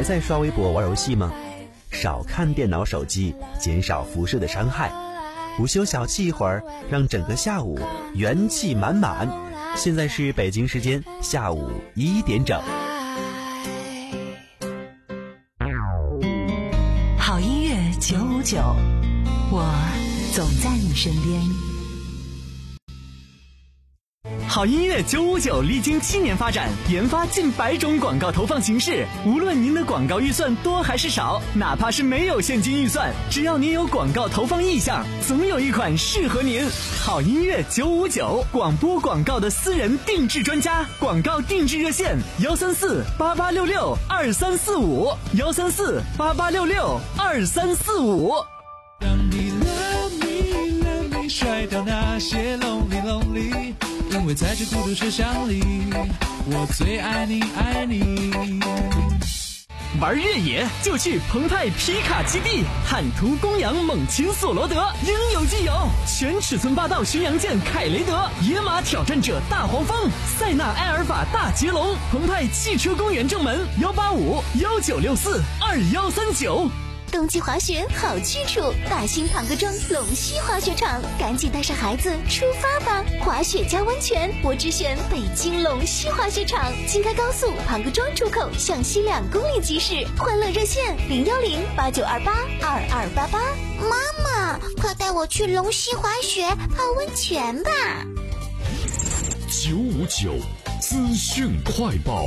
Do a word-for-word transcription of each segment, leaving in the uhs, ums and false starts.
在刷微博玩游戏吗？少看电脑手机，减少辐射的伤害。午休小憩一会儿，让整个下午元气满满。现在是北京时间下午一点整。 好音乐九五九，我总在你身边。 好音乐九五九历经七年发展，研发近百种广告投放形式。无论您的广告预算多还是少，哪怕是没有现金预算，只要您有广告投放意向，总有一款适合您。好音乐九五九，广播广告的私人定制专家，广告定制热线幺三四八八六六二三四五幺三四八八六六二三四五。 让你 love me love me 甩掉那些 lonely lonely，因为在这孤独世上里，我最爱你爱你。 玩越野就去澎湃皮卡基地，坦途公羊猛禽索罗德，应有尽有。全尺寸霸道巡洋舰凯雷德，野马挑战者大黄蜂，塞纳埃尔法大捷龙。澎湃汽车公园正门幺八五幺九六四二幺三九。 冬季滑雪好去处，大兴庞各庄龙溪滑雪场，赶紧带上孩子出发吧！滑雪加温泉，我只选北京龙溪滑雪场。京开高速庞各庄出口向西两公里即驶，欢乐热线零幺零八九二八二二八八。 妈妈，快带我去龙溪滑雪泡温泉吧！ 九五九资讯快报。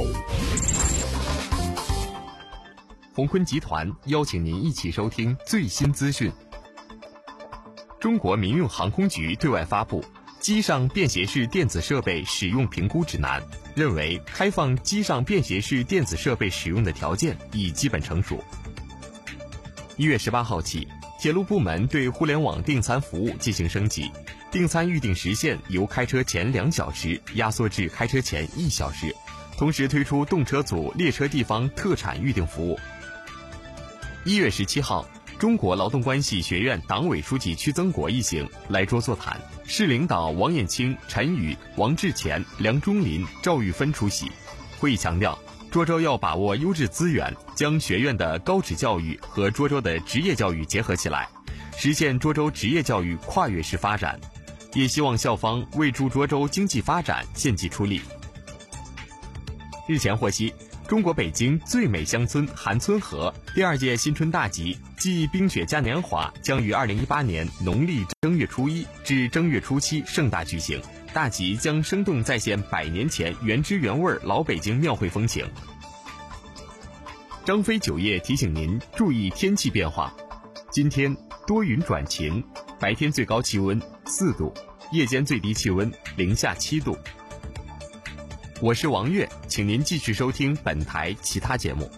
鸿坤集团邀请您一起收听最新资讯。中国民用航空局对外发布《机上便携式电子设备使用评估指南》，认为开放机上便携式电子设备使用的条件已基本成熟。一月十八号起，铁路部门对互联网订餐服务进行升级，订餐预订时限由开车前两小时压缩至开车前一小时，同时推出动车组列车地方特产预订服务。一月十七号，中国劳动关系学院党委书记屈增国一行来涿座谈，市领导王艳清、陈宇、王志前、梁忠林、赵玉芬出席。会议强调，涿州要把握优质资源，将学院的高职教育和涿州的职业教育结合起来，实现涿州职业教育跨越式发展，也希望校方为助涿州经济发展献计出力。日前获悉，中国北京最美乡村韩村河第二届新春大集暨冰雪嘉年华将于二零一八年农历正月初一至正月初七盛大举行。大集将生动再现百年前原汁原味老北京庙会风情。张飞酒业提醒您注意天气变化，今天多云转晴，白天最高气温四度，夜间最低气温零下七度。我是王悦，请您继续收听本台其他节目。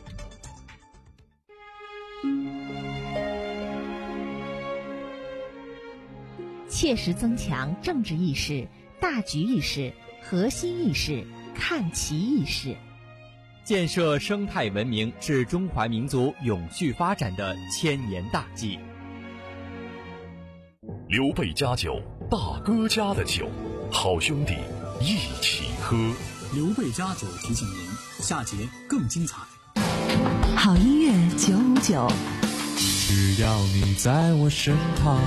切实增强政治意识、大局意识、核心意识、看齐意识， 建设生态文明是中华民族永续发展的千年大计。 刘备家酒，大哥家的酒，好兄弟一起喝。 刘备家酒提醒您，下节更精彩。 好音乐九五九， 只要你在我身旁。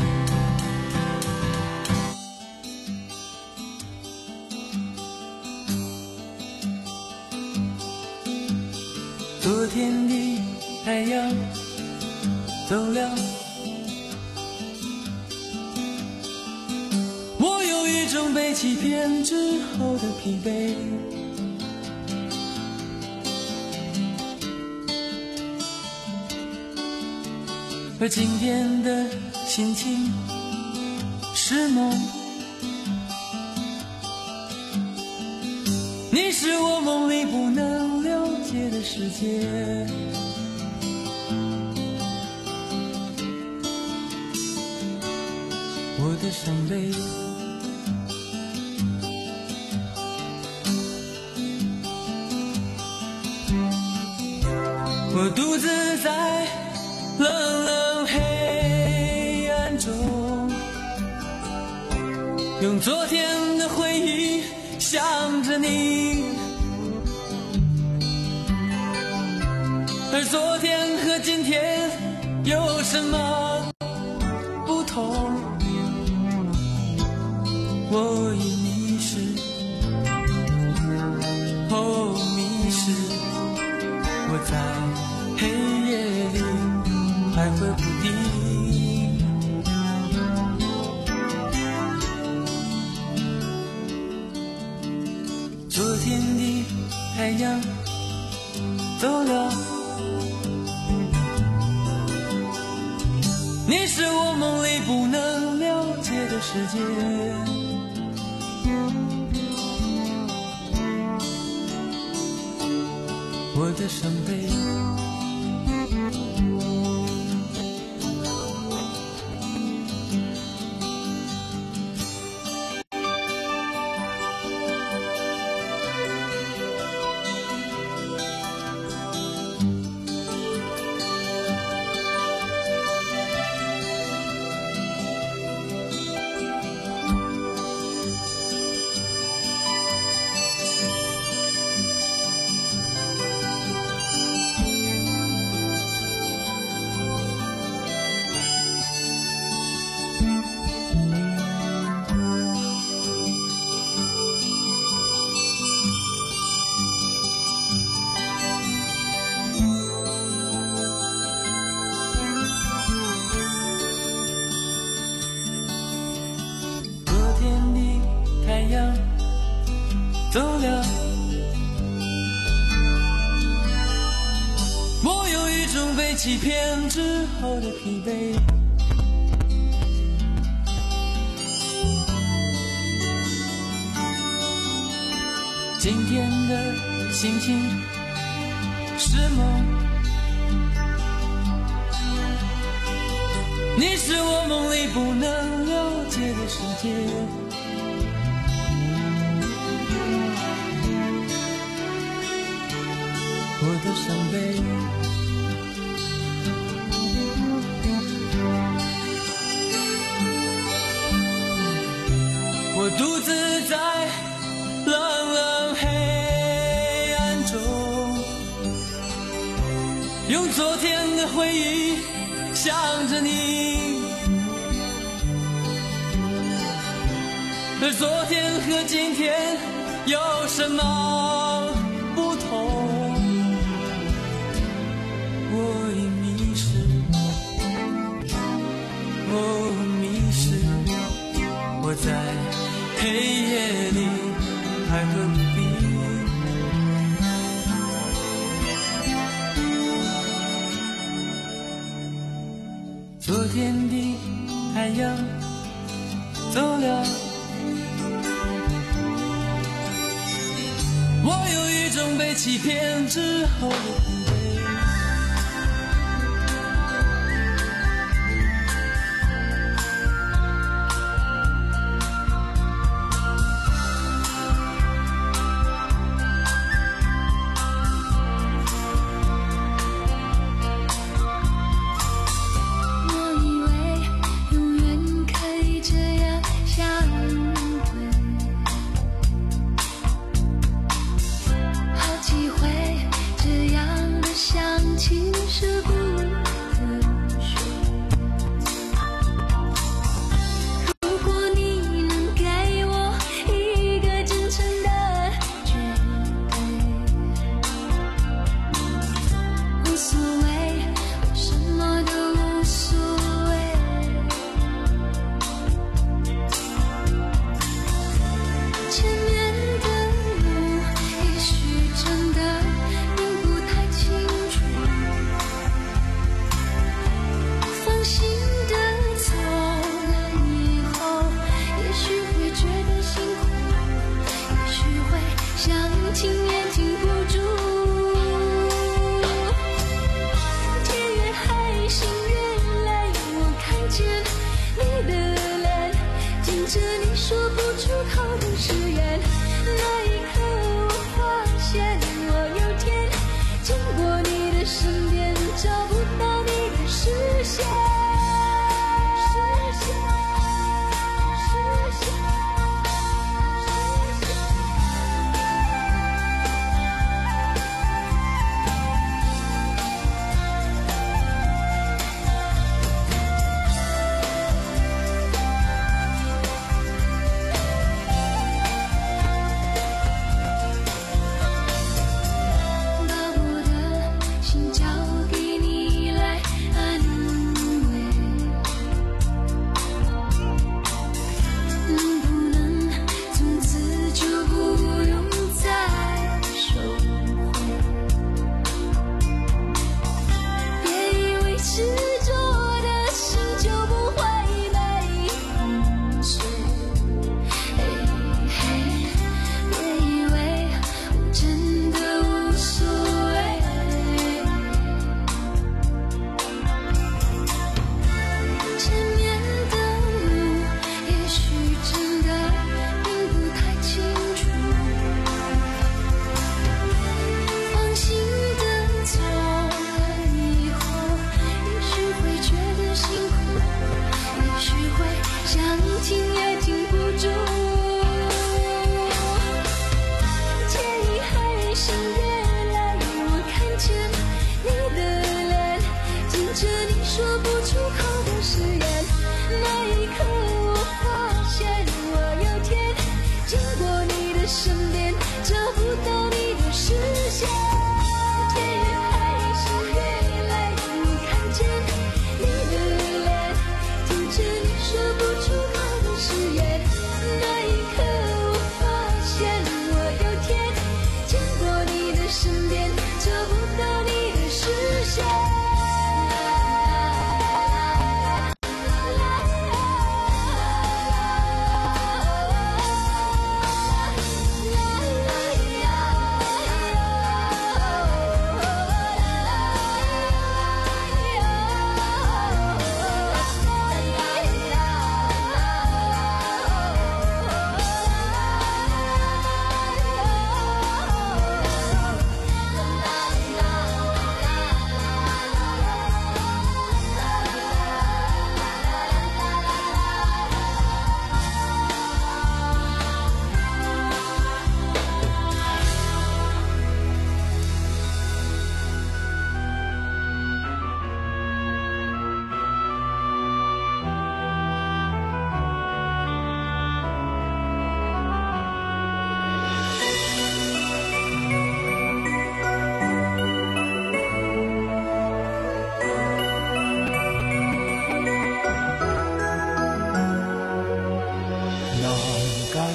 昨天的太阳走了，我有一种被欺骗之后的疲惫，而今天的心情是梦，你是我梦里不能了解的世界，我的伤悲，我独自在冷冷黑暗中，用昨天的回忆想着你， 而昨天和今天有什么不同？我已迷失，哦迷失，我在黑夜里徘徊不定。昨天的太阳走了，你是我梦里不能了解的世界。我的伤悲，走了，我有一种被欺骗之后的疲惫。今天的心情是梦，你是我梦里不能了解的世界。我的伤悲，我独自在冷冷黑暗中，用昨天的回忆想着你，而昨天和今天有什么不同？我已迷失，哦迷失，我在黑夜里徘徊不定。昨天的太阳走了，我有一种被欺骗之后的疲惫。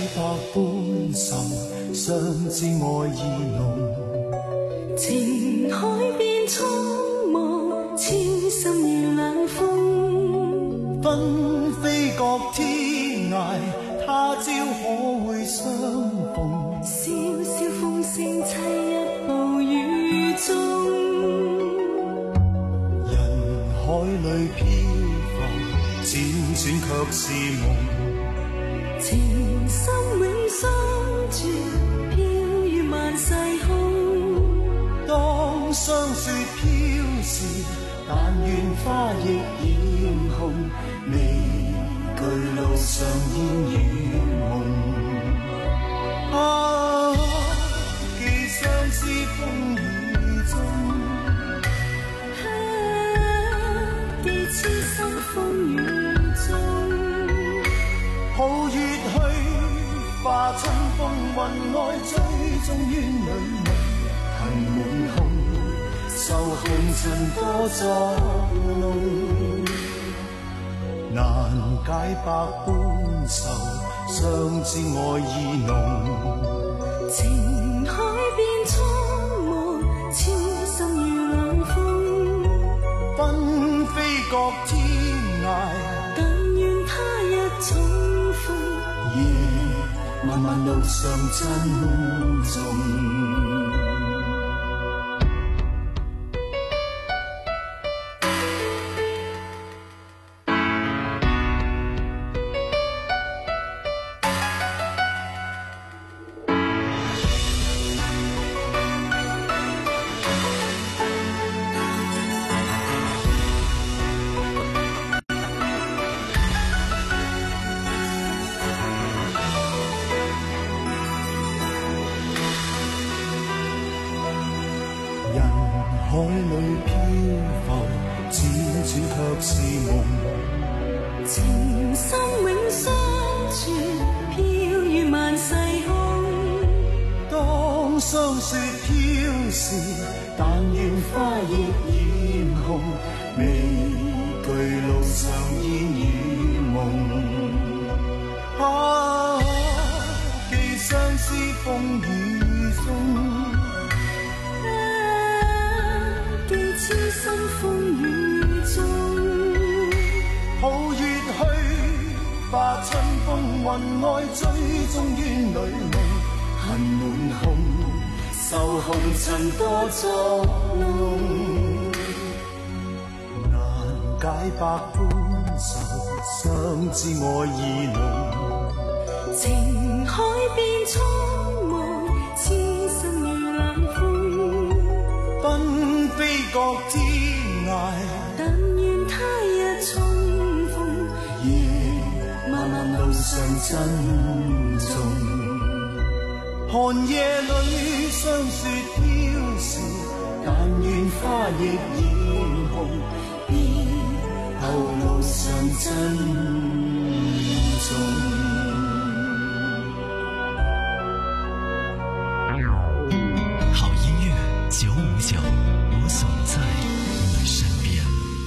百般愁，相知愛意濃。 情海變蒼茫，痴心如冷風。 紛飛各天涯，他朝可會相逢？ 笑笑風聲凄一步雨中。 人海裏漂浮，輾轉卻是夢。 情深永相住，飄於萬世空。 當霜雪飄時，但願花亦艷紅，未懼路上煙與夢。啊，既相思風雨中， 啊，既痴心風雨中。 抱月去，化春風雲外，追蹤於女夢，恨滿胸，受紅塵多作弄，難解百般愁，相知愛意濃。 情海變蒼茫，痴心如冷風。 紛飛各天涯， 但願他日重逢。 夜漫漫路上珍重。海裏漂浮，輾轉卻是夢。 情深永相住，飄於萬世空。 當霜雪飄時，但願花亦艷紅，未懼路上煙與夢。啊，既相思風雨中。 痴心風雨中， 抱月去，化春風雲外，追蹤於女夢，恨滿胸，受紅塵多作弄，難解百般愁，相知愛意濃。 情海變蒼茫，痴心如冷風。 紛飛各天涯， 但願他日重逢。 夜漫漫路上珍重，寒夜裏霜雪飄時，但願花亦艷紅，以後路上珍重。 好音樂九五九，我總在你身邊。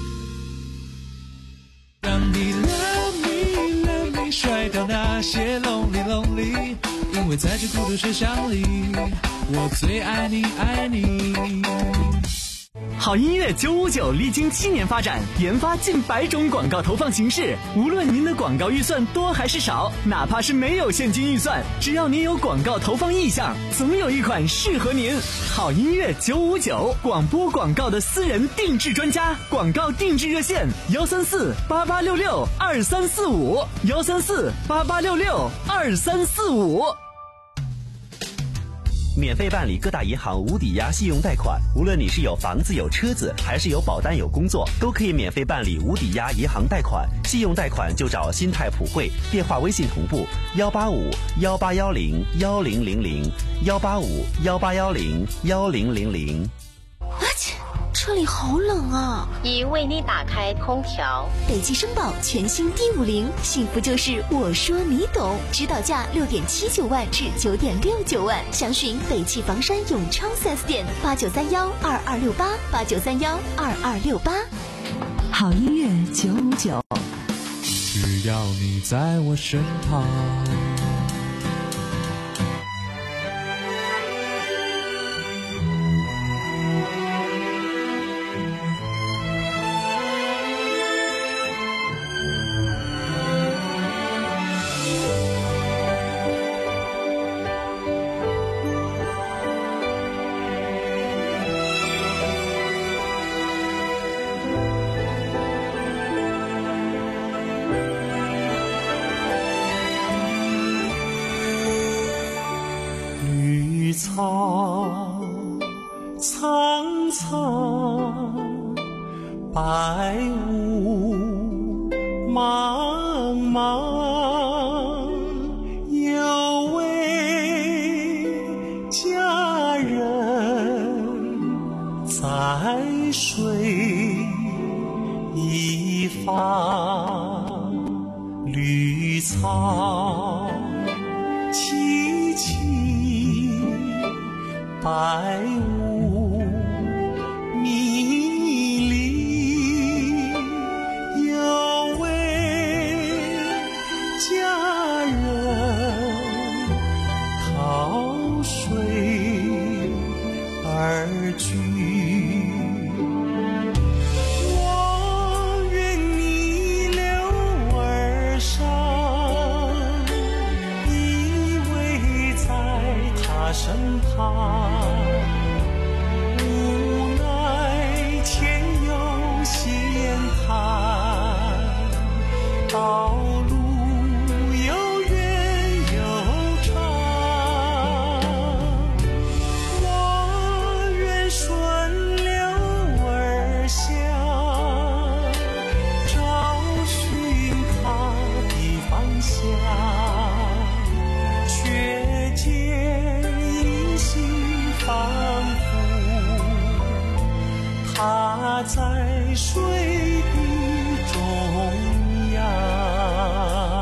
當你 love me love me 甩掉那些 lonely lonely， 因為在這孤獨車廂裡，我最愛你愛你。 好音樂九五九歷經七年發展，研發近百種廣告投放形式。無論您的廣告預算多還是少，哪怕是沒有現金預算，只要您有廣告投放意向，總有一款適合您。好音樂九五九，廣播廣告的私人定制專家，廣告定制熱線：幺三四八八六六二三四五，幺三四八八六六二三四五。 免费办理各大银行无抵押信用贷款，无论你是有房子有车子，还是有保单有工作，都可以免费办理无抵押银行贷款。信用贷款就找新泰普惠，电话微信同步幺八五幺八幺零幺零零零幺八五幺八幺零幺零零零。 车里好冷啊！ 已为你打开空调。 北汽声宝全新 D 五零，幸福就是我说你懂。指导价六点七九万至九点六九万，详询北汽房山永昌 四 S 店八九三幺二二六八八九三幺二二六八。 好音乐九五九， 只要你在我身旁， 草苍苍，白雾茫茫，有位佳人在水一方，绿草萋萋，白雾迷离，有位佳人淘水而居。我愿逆流而上，依偎在他身旁，无奈前有险滩，道路又远又长，我愿顺流而下，找寻他的方向，却见依稀仿佛他在水的中央。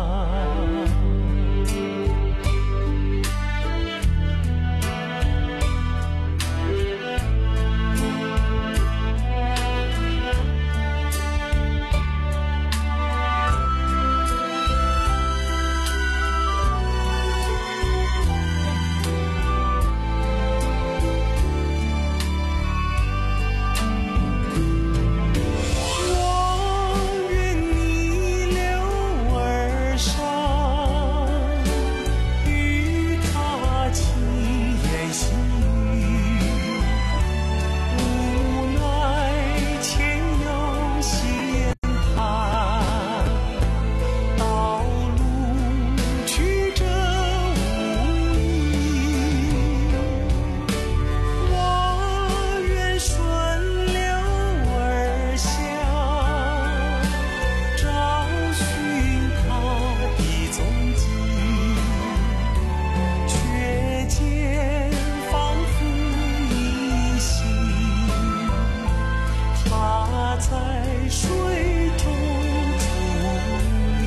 我愿逆流而上，与他轻言细语，无奈前有险滩，道路曲折无依，我愿顺流而下，找寻他的踪迹，却见仿佛依稀他在水中伫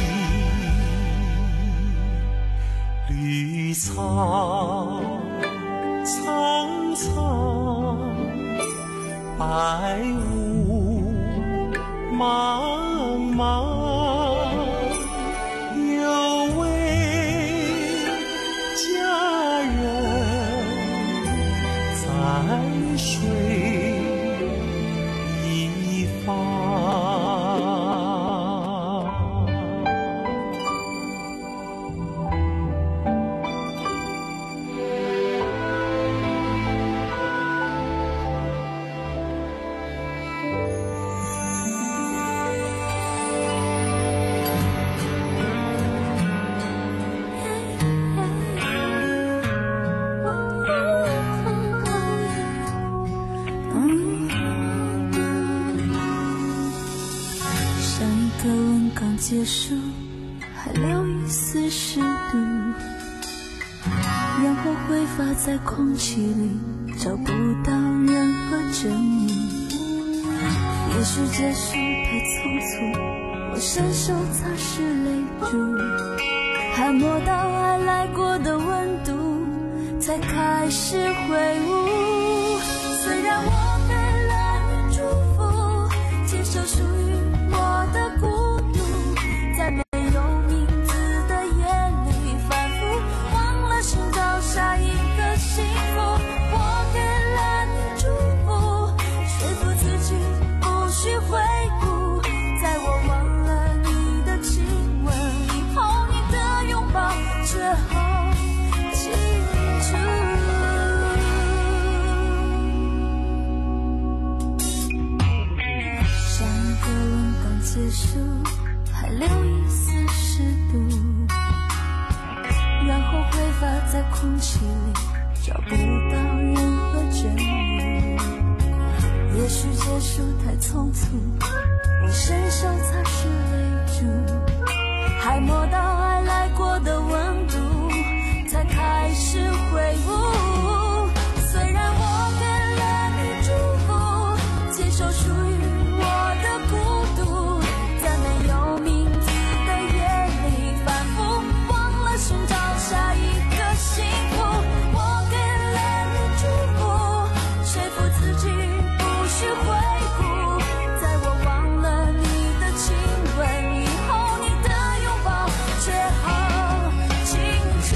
立，绿草苍苍，白雾茫茫，有位佳人在水一方。 上一个吻刚结束，还留一丝湿度，烟火挥发在空气里，找不到任何证明。也许结束太匆促，我伸手擦拭泪珠，还摸到爱来过的温度，才开始挥舞。虽然我给了你祝福，接受属于我的孤独，在没有名字的夜里反复忘了寻找下一个幸福。我给了你祝福，说服自己不需回顾，在我忘了你的亲吻以后，你的拥抱却好清楚。 匆促，我伸手擦拭泪珠，还摸到爱来过的温度，才开始挥舞。虽然我给了你祝福，接受属于我的孤独，在没有名字的夜里反复忘了寻找下一个幸福。我给了你祝福，说服自己不需回顾，在我忘了你的亲吻以后，你的拥抱却好清楚。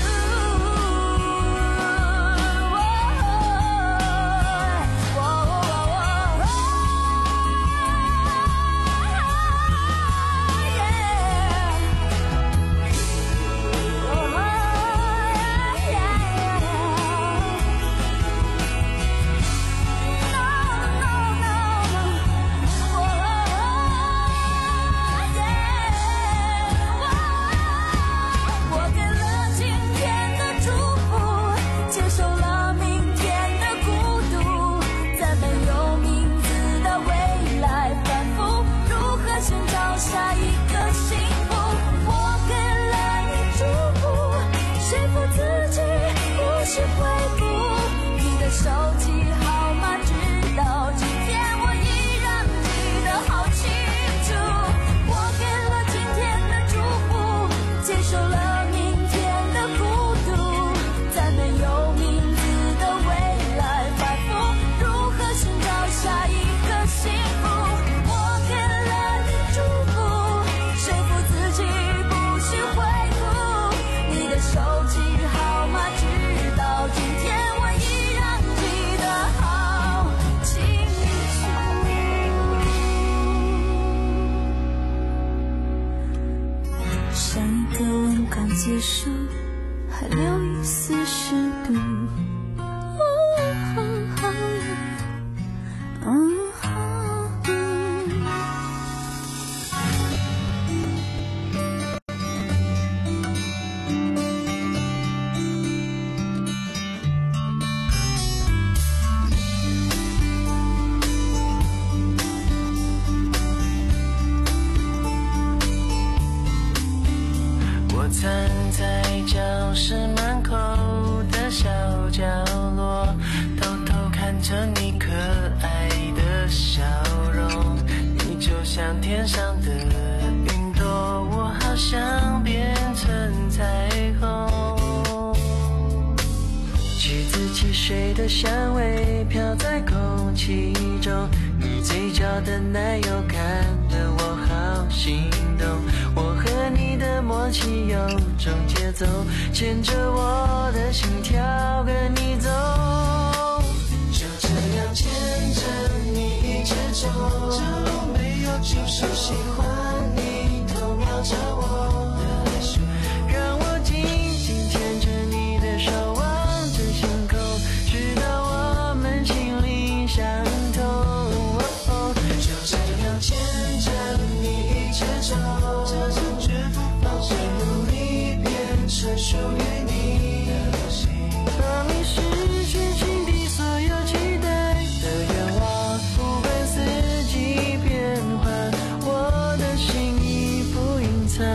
手机号码直到今天我依然记得好清楚。我给了今天的祝福，接受了明天的孤独，在没有名字的未来反复如何寻找下一个幸福。我给了你祝福，说服自己不需回顾，你的手机号码直到今天我依然上一个吻刚结束，还留一丝湿度。 站在教室门口的小角落，偷偷看着你可爱的笑容。你就像天上的云朵，我好想变成彩虹。橘子汽水的香味飘在空气中，你嘴角的奶油看得我好心动。我和你的默契有种节奏，牵着我的心跳跟你走，就这样牵着你一直走，这路没有尽头，喜欢你偷瞄着我的手，让我紧紧牵着你的手望着星空，直到我们心灵相通，哦，就这样牵着你一直走，属于你的心，帮你实现心底所有期待的愿望，不管四季变换，我的心意不隐藏。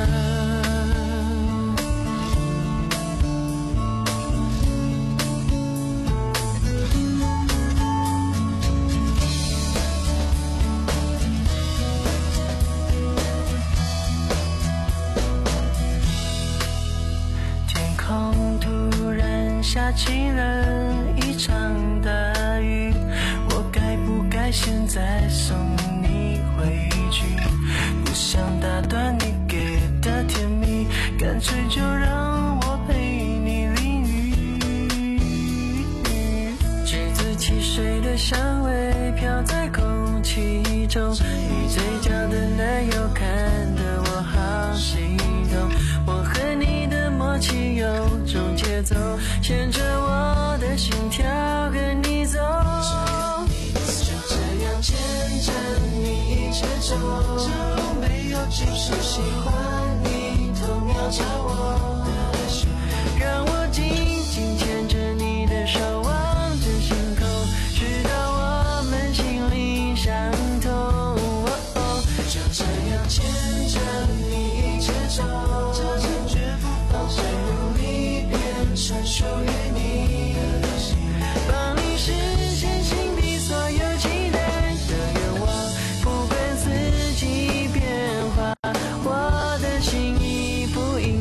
下起了一场大雨，我该不该现在送你回去？不想打断你给的甜蜜，干脆就让我陪你淋雨。橘子汽水的香味飘在空气中，你嘴角的奶油看得我好心动。我和你的默契有种节奏，牵着我的心跳跟你走，就这样牵着你一直走，这路没有尽头，喜欢你偷瞄着我的手，让我紧紧牵着你的手望着星空，直到我们心灵相通。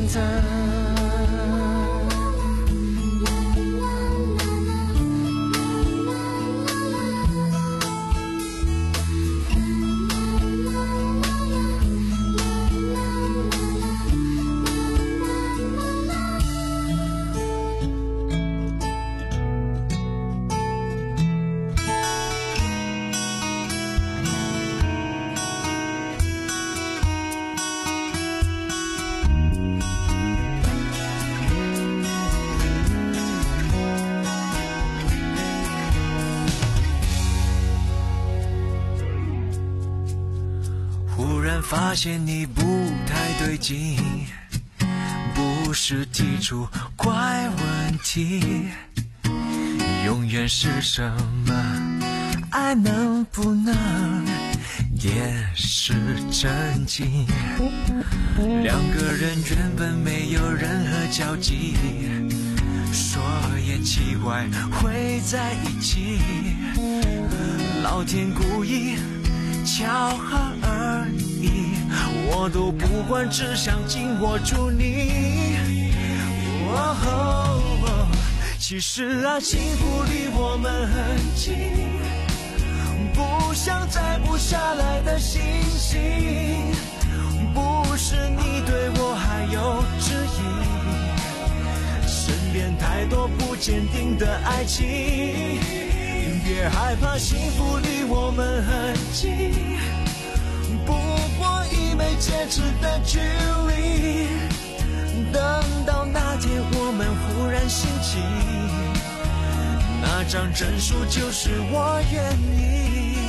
择。 忽然发现你不太对劲，不是提出怪问题，永远是什么？爱能不能也是真经？两个人原本没有任何交集，说也奇怪会在一起，老天故意巧合而已，我都不管，只想紧握住你。哦哦，其实啊，幸福离我们很近，不像摘不下来的星星，不是你对我还有质疑，身边太多不坚定的爱情，别害怕，幸福离我们很近，不过一枚戒指的距离，等到那天我们忽然醒起，那张证书就是我愿意。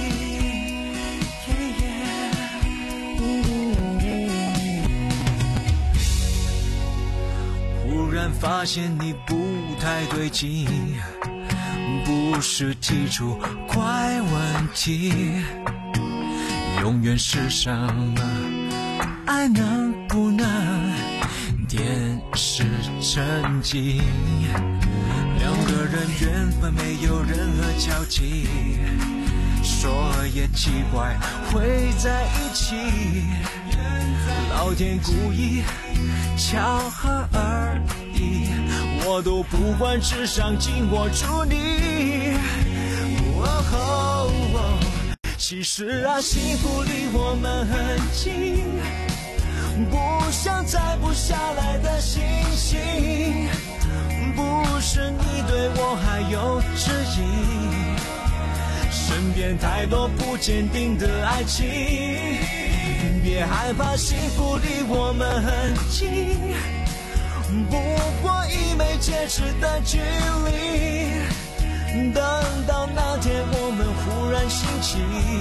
忽然发现你不太对劲，不是提出怪问题，永远是什么？爱能不能点石成金？两个人原本没有任何交集，说也奇怪会在一起，老天故意巧合而已，我都不管，只想紧握住你。哦哦哦，其实啊，幸福离我们很近，不像摘不下来的星星，不是你对我还有质疑，身边太多不坚定的爱情，别害怕，幸福离我们很近，不过一枚戒指的距离，等到那天我们忽然醒起，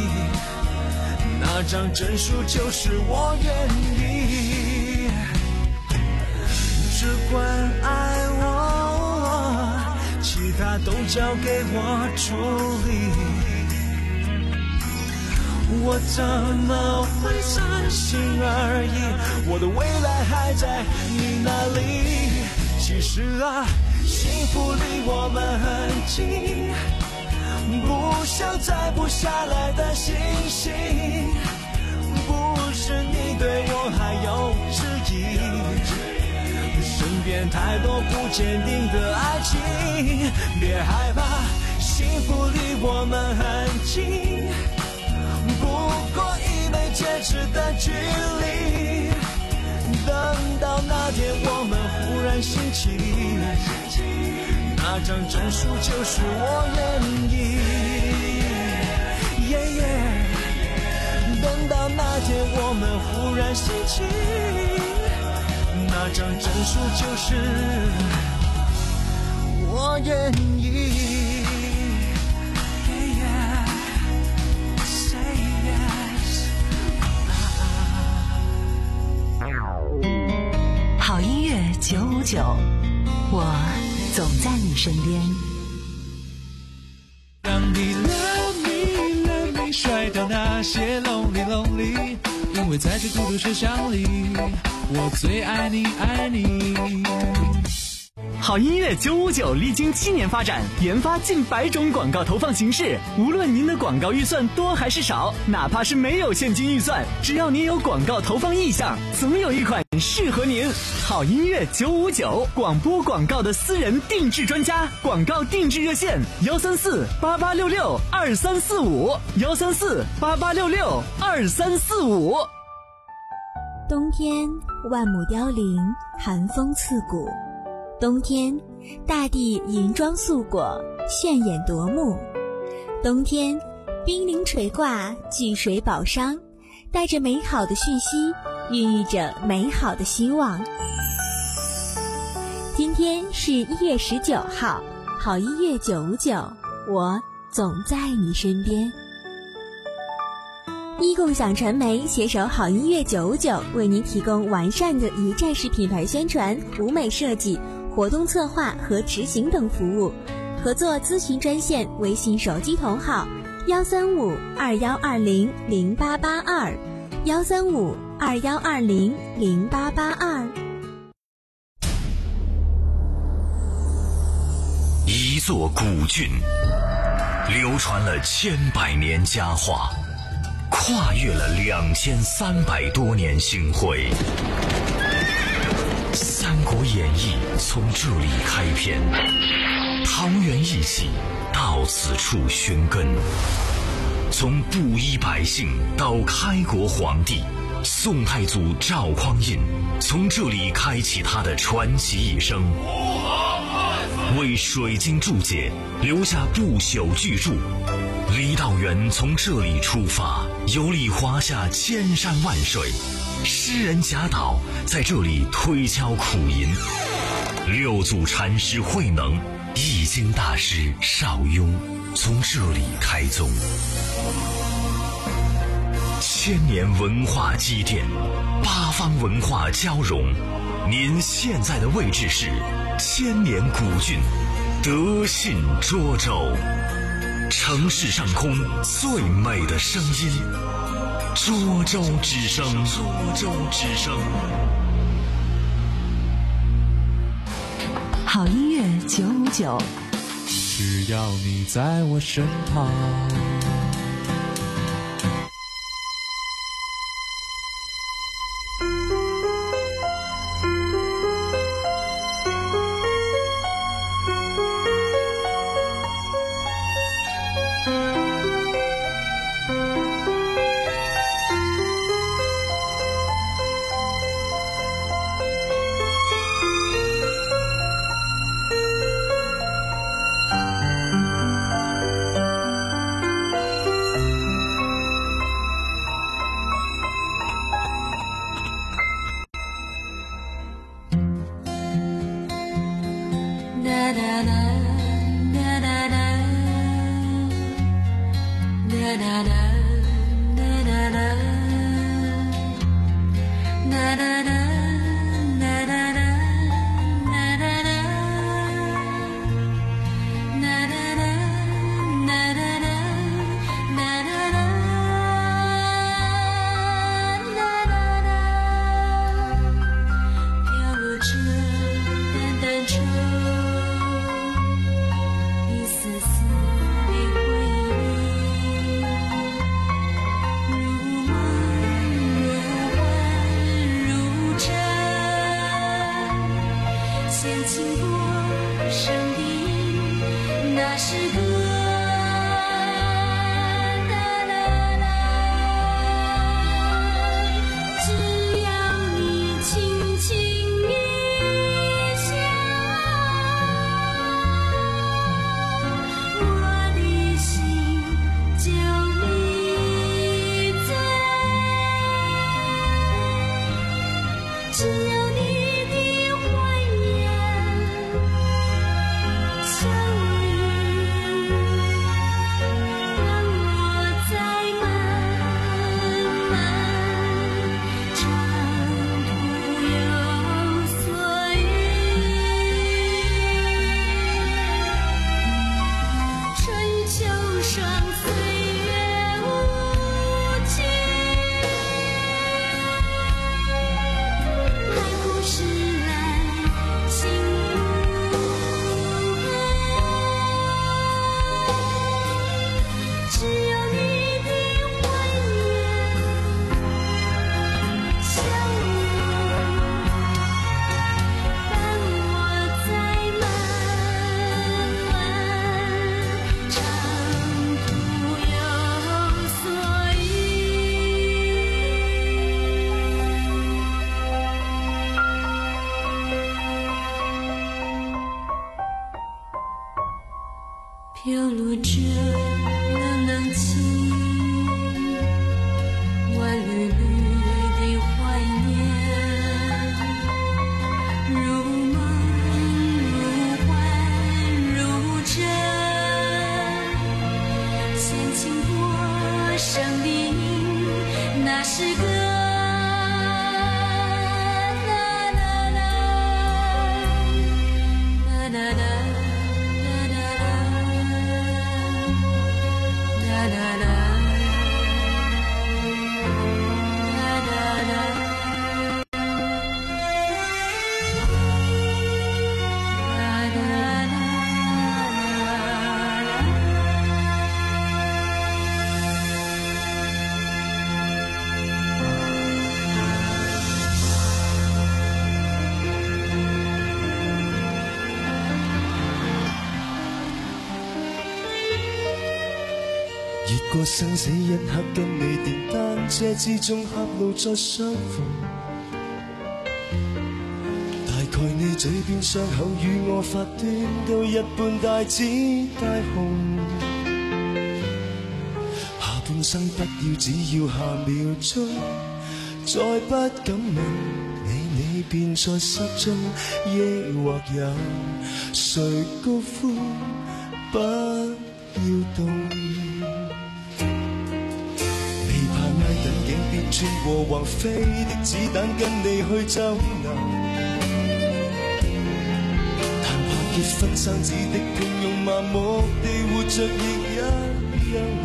那张证书就是我愿意，只管爱我，其他都交给我处理。我怎么会三心二意？我的未来还在你那里。其实啊，幸福离我们很近，不像摘不下来的星星，不是你对我还有质疑，身边太多不坚定的爱情，别害怕，幸福离我们很近，不过一枚戒指的距离，等到那天我们忽然醒起，那张证书就是我愿意。yeah, yeah, 等到那天我们忽然醒起，那张证书就是我愿意。 好音乐九五九，我总在你身边。 让你 love me love me 甩掉那些 lonely lonely， 因为在这孤独车厢里，我最爱你爱你。 好音乐九五九历经七年发展，研发近百种广告投放形式。无论您的广告预算多还是少，哪怕是没有现金预算，只要您有广告投放意向，总有一款适合您。好音乐九五九，广播广告的私人定制专家，广告定制热线：幺三四八八六六二三四五，幺三四八八六六二三四五。 冬天万木凋零，寒风刺骨。冬天大地银装素裹，炫眼夺目。冬天冰凌垂挂，聚水宝商，带着美好的讯息，孕育着美好的希望。今天是一月十九号，好音乐九五九，我总在你身边。一共享传媒携手好音乐九五九，为您提供完善的一站式品牌宣传、舞美设计、活动策划和执行等服务。合作咨询专线：微信手机同号幺三五二幺二零零八八二，幺三五二幺二零零八八二。 一座古郡，流传了千百年佳话，跨越了两千三百多年星辉。《三国演义》从这里开篇，桃园一起到此处寻根。从布衣百姓到开国皇帝，宋太祖赵匡胤从这里开启他的传奇一生，为水晶注解留下不朽巨著。李道元从这里出发，游历华夏千山万水。诗人贾岛在这里推敲苦吟，六祖禅师慧能、易经大师邵雍从这里开宗。千年文化积淀，八方文化交融。您现在的位置是千年古郡德信涿州，城市上空最美的声音，涿州之声。涿州之声。 好音乐九五九， 只要你在我身旁。 想你。 飘落着了冷清，万缕缕的怀念，如梦如幻如真，牵起我生命，那是个過生死一刻，跟你電單車之中狹路再相逢，大概你嘴邊傷口與我發端都一般大紫大紅，下半生不要只要下秒鐘，再不敢問你，你便在失蹤，抑或有誰高呼不要動。穿過橫飛的子彈，跟你去走難，但怕結婚生子的平庸麻木地活着亦一樣難。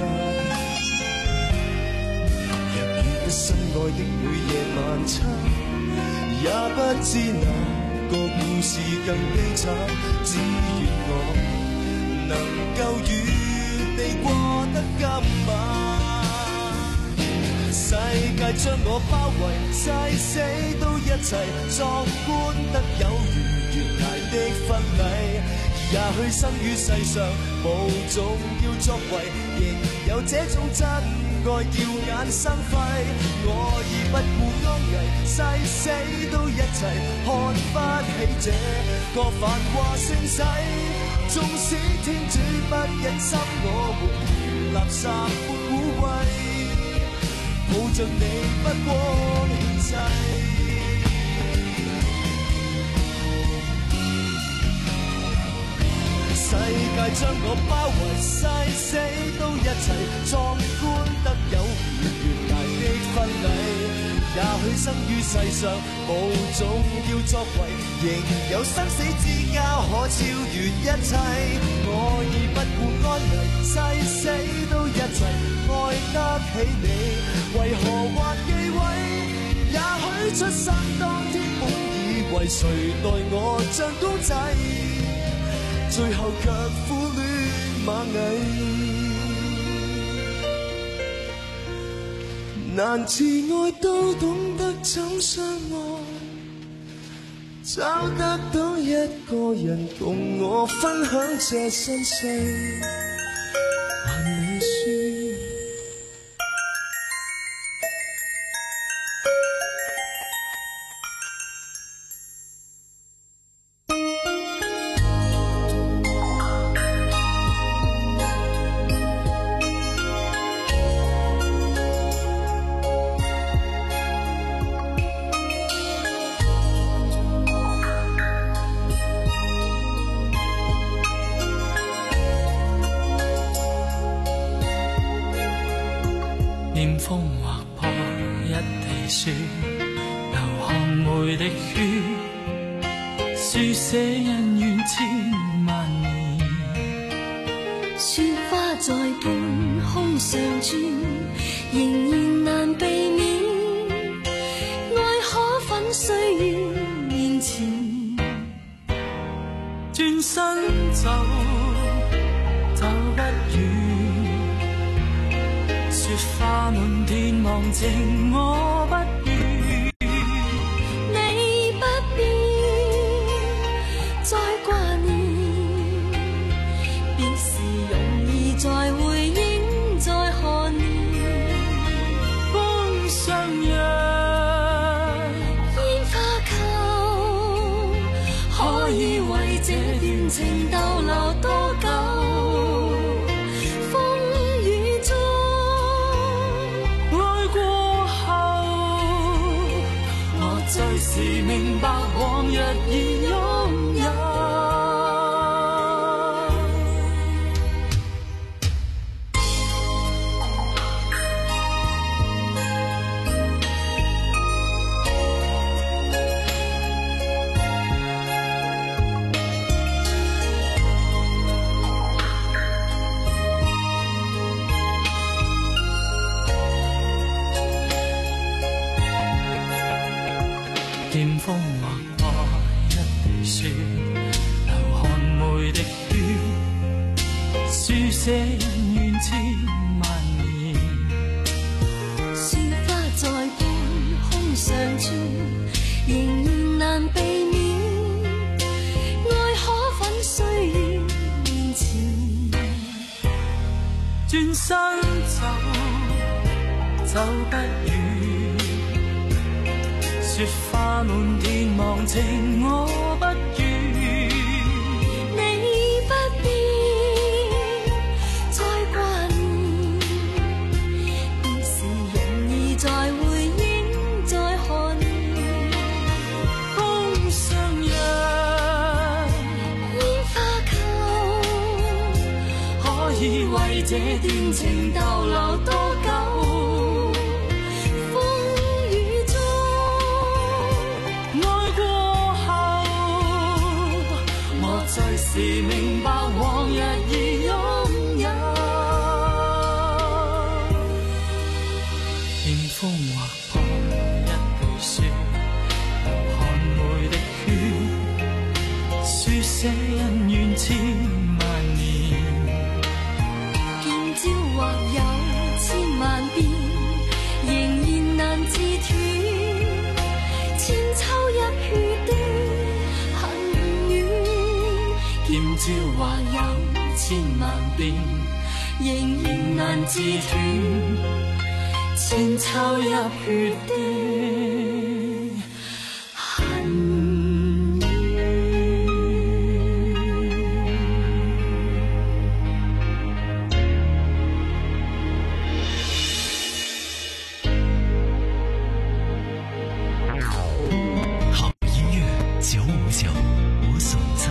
若遇不心愛的每夜晚餐，也不知哪個故事更悲慘，只願我能夠與你過得今晚。世界將我包圍，誓死都一齊，壯觀得有如懸崖的婚禮。也許生於世上無重要作為，亦有這種真愛耀眼生輝。我已不顧安危，誓死都一齊，看不起這個繁華盛世。縱使天主不忍心我們如垃圾般污穢，抱着你不光獻祭，世界將我包圍，誓死都一齊，壯觀得有如懸崖的婚禮。也許生於世上無重要作為，仍有生死之交可超越一切。我已不顧安危，誓死都一齊，愛得起你，為何還忌諱？也許出生當天本以為誰待我像公仔，最後卻苦戀螞蟻。難自愛都懂得怎相愛，找得到一個人共我分享這身世，還未輸。 念風劃破一地雪，流汗梅的血，書寫恩怨千萬年。 雪花在半空上轉，仍然難避免，愛可粉歲月面前， 轉身走走不遠。雪花滿天望情我不願， 你不必再掛念，別時容易在回憶再看念。 風相約， 煙花購，可以為這段情逗留多久？ 明白往日已拥有。剑锋划过一地雪，流汗梅的血，书写恩怨千万年。 雪花在半空上转，仍然难避免，爱可粉碎于面前。 转身走，走不远。雪花满天忘情我不愿， 你不必再挂念，便是容易在回憶再看見。 風上揚煙花球， 可以為這段情逗留多久？隨時明白往日已擁有。劍鋒劃破一地雪，流汗梅的血，書寫恩怨千萬年。 劍招或有千萬變，仍然難自斷，千秋入血的劍招或有千萬變，仍然難自斷，千秋入血的恨怨。 好音樂九五九，我所在。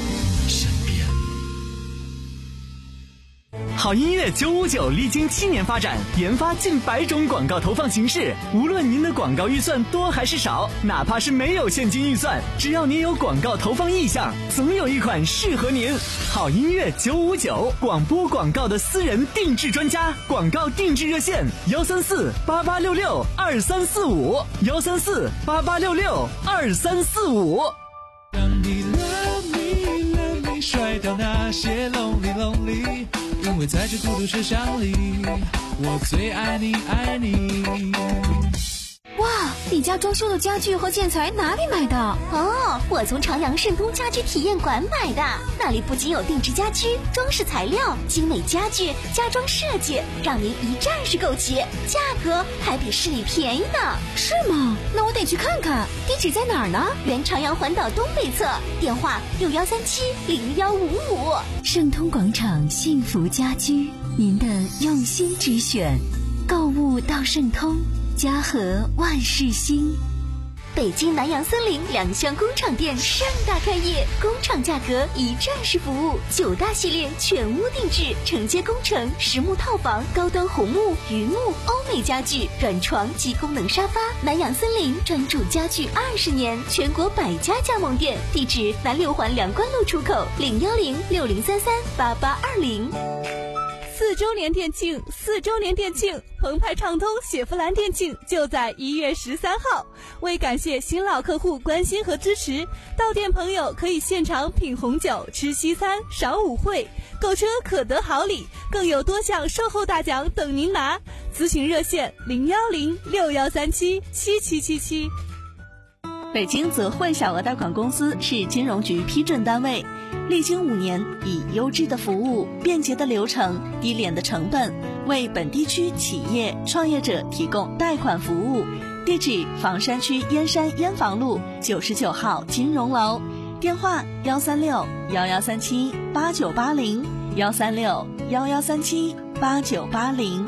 好音乐九五九历经七年发展，研发近百种广告投放形式。无论您的广告预算多还是少，哪怕是没有现金预算，只要您有广告投放意向，总有一款适合您。好音乐九五九，广播广告的私人定制专家，广告定制热线：幺三四八八六六二三四五，幺三四八八六六二三四五。 让你 love me love me 甩掉那些 lonely lonely。因为在这孤独车厢里，我最爱你爱你。 哇，你家装修的家具和建材哪里买的？哦，我从朝阳盛通家居体验馆买的。那里不仅有定制家居、装饰材料、精美家具、家装设计，让您一站式购齐，价格还比市里便宜呢。是吗？那我得去看看。地址在哪儿呢？原朝阳环岛东北侧，电话六幺三七零幺五五。 盛通广场幸福家居，您的用心之选。购物到盛通，家和万事兴。 北京南阳森林两厢工厂店盛大开业，工厂价格一站式服务，九大系列全屋定制，承接工程、实木套房、高端红木、榆木、欧美家具、软床及功能沙发。南阳森林专注家具二十年，全国百家加盟店，地址南六环梁关路出口零幺零六零三三八八二零。 四周年店庆，四周年店庆，澎湃畅通雪佛兰店庆就在一月十三号。为感谢新老客户关心和支持，到店朋友可以现场品红酒、吃西餐、赏舞会，购车可得好礼，更有多项售后大奖等您拿。咨询热线零幺零六幺三七七七七七。 北京泽汇小额贷款公司是金融局批准单位，历经五年，以优质的服务、便捷的流程、低廉的成本，为本地区企业创业者提供贷款服务。地址：房山区燕山燕房路九十九号金融楼，电话：幺三六幺幺三七八九八零，幺三六幺幺三七八九八零。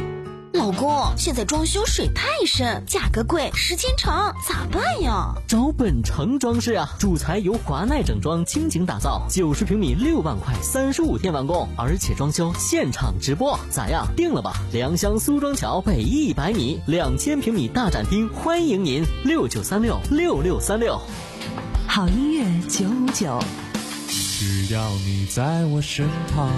老公，现在装修水太深，价格贵，时间长，咋办呀？ 找本城装饰啊，主材由华奈整装倾情打造，九十平米六万块，三十五天完工，而且装修现场直播，咋样？定了吧？良乡苏庄桥北一百米，两千平米大展厅，欢迎您六九三六六六三六。 好音乐九五九， 只要你在我身旁。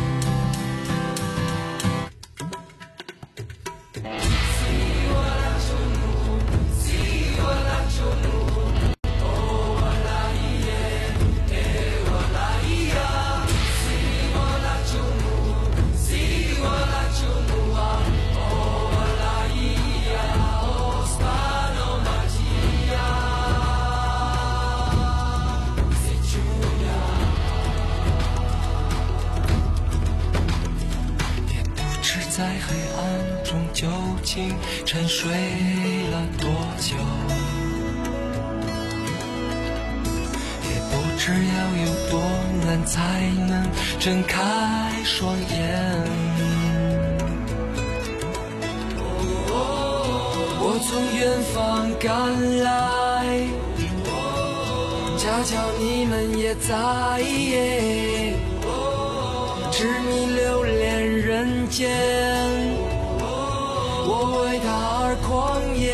在黑暗中究竟沉睡了多久，也不知要有多难才能睁开双眼。我从远方赶来，恰巧你们也在，执迷留恋人间，我为他而狂野。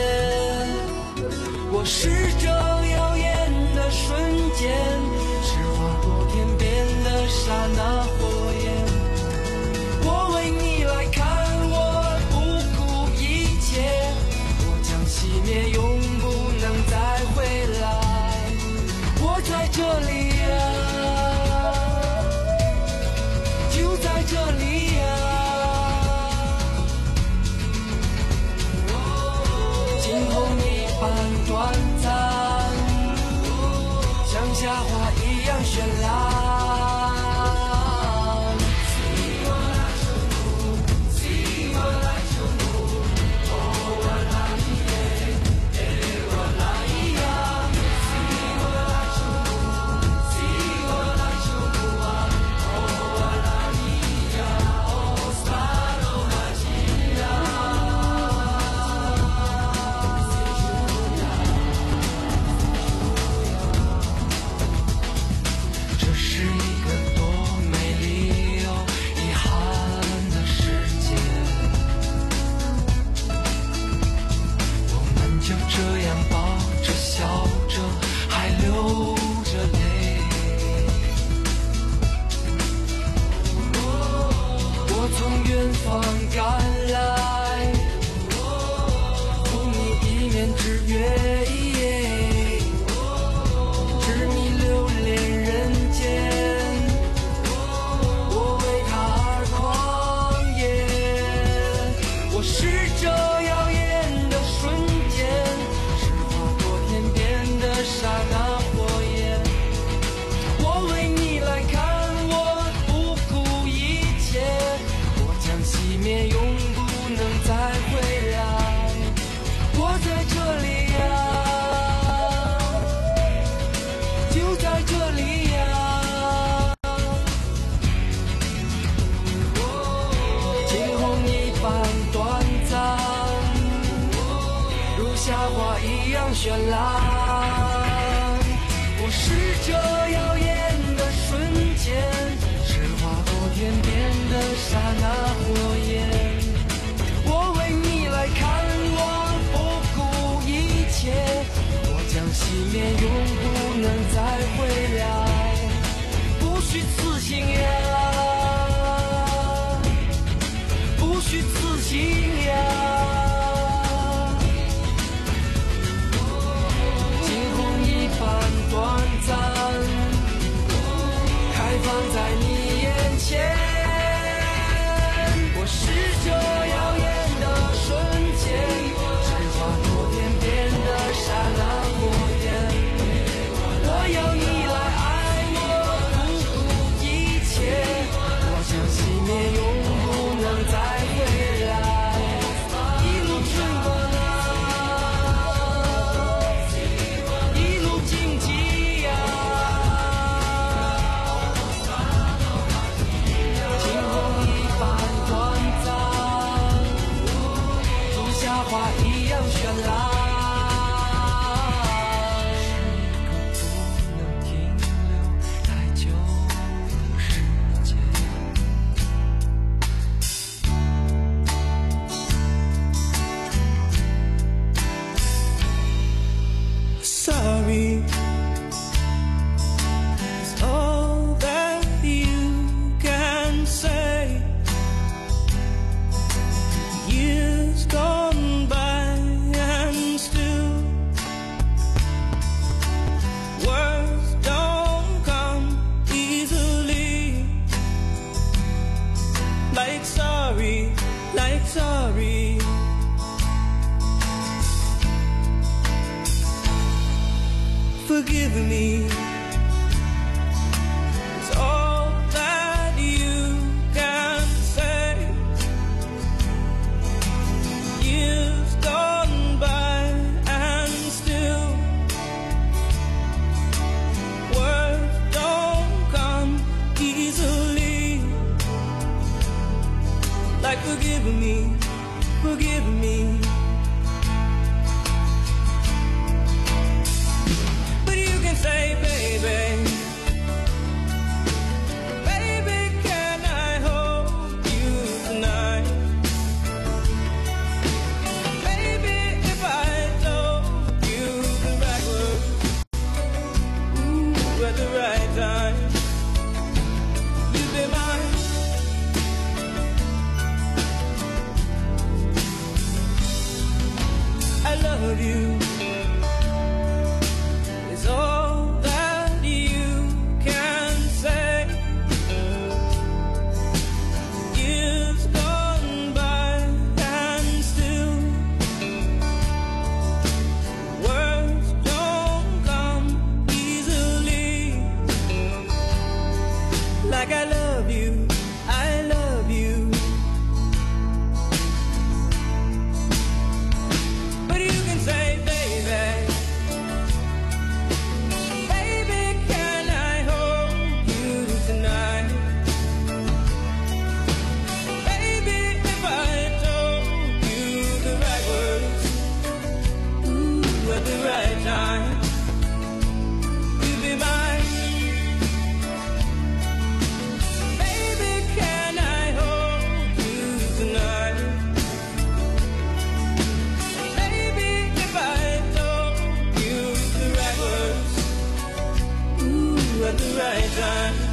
我是这耀眼的瞬间，是划过天边的刹那火焰。我为你来看，我不顾一切，我将熄灭，永不能再回来。我在这里在这里啊，惊鸿一般短暂，像夏花一样绚烂。熄灭永 me. It's all that you can say. Years gone by and still words don't come easily. Like forgive me, forgive me. But you can say, baby, baby, can I hold you tonight? Baby, if I told you the right words, ooh, at the right time, you'd be mine. I love you. It's all that you can say. Years gone by and still words don't come easily. Like I love you, I love you. But you can say, baby, baby, can I hold you tonight? Baby, if I told you the right words, ooh, at the right time, you'd be mine. Baby, can I hold you tonight? Baby, if I told you the right words, ooh, at the right time.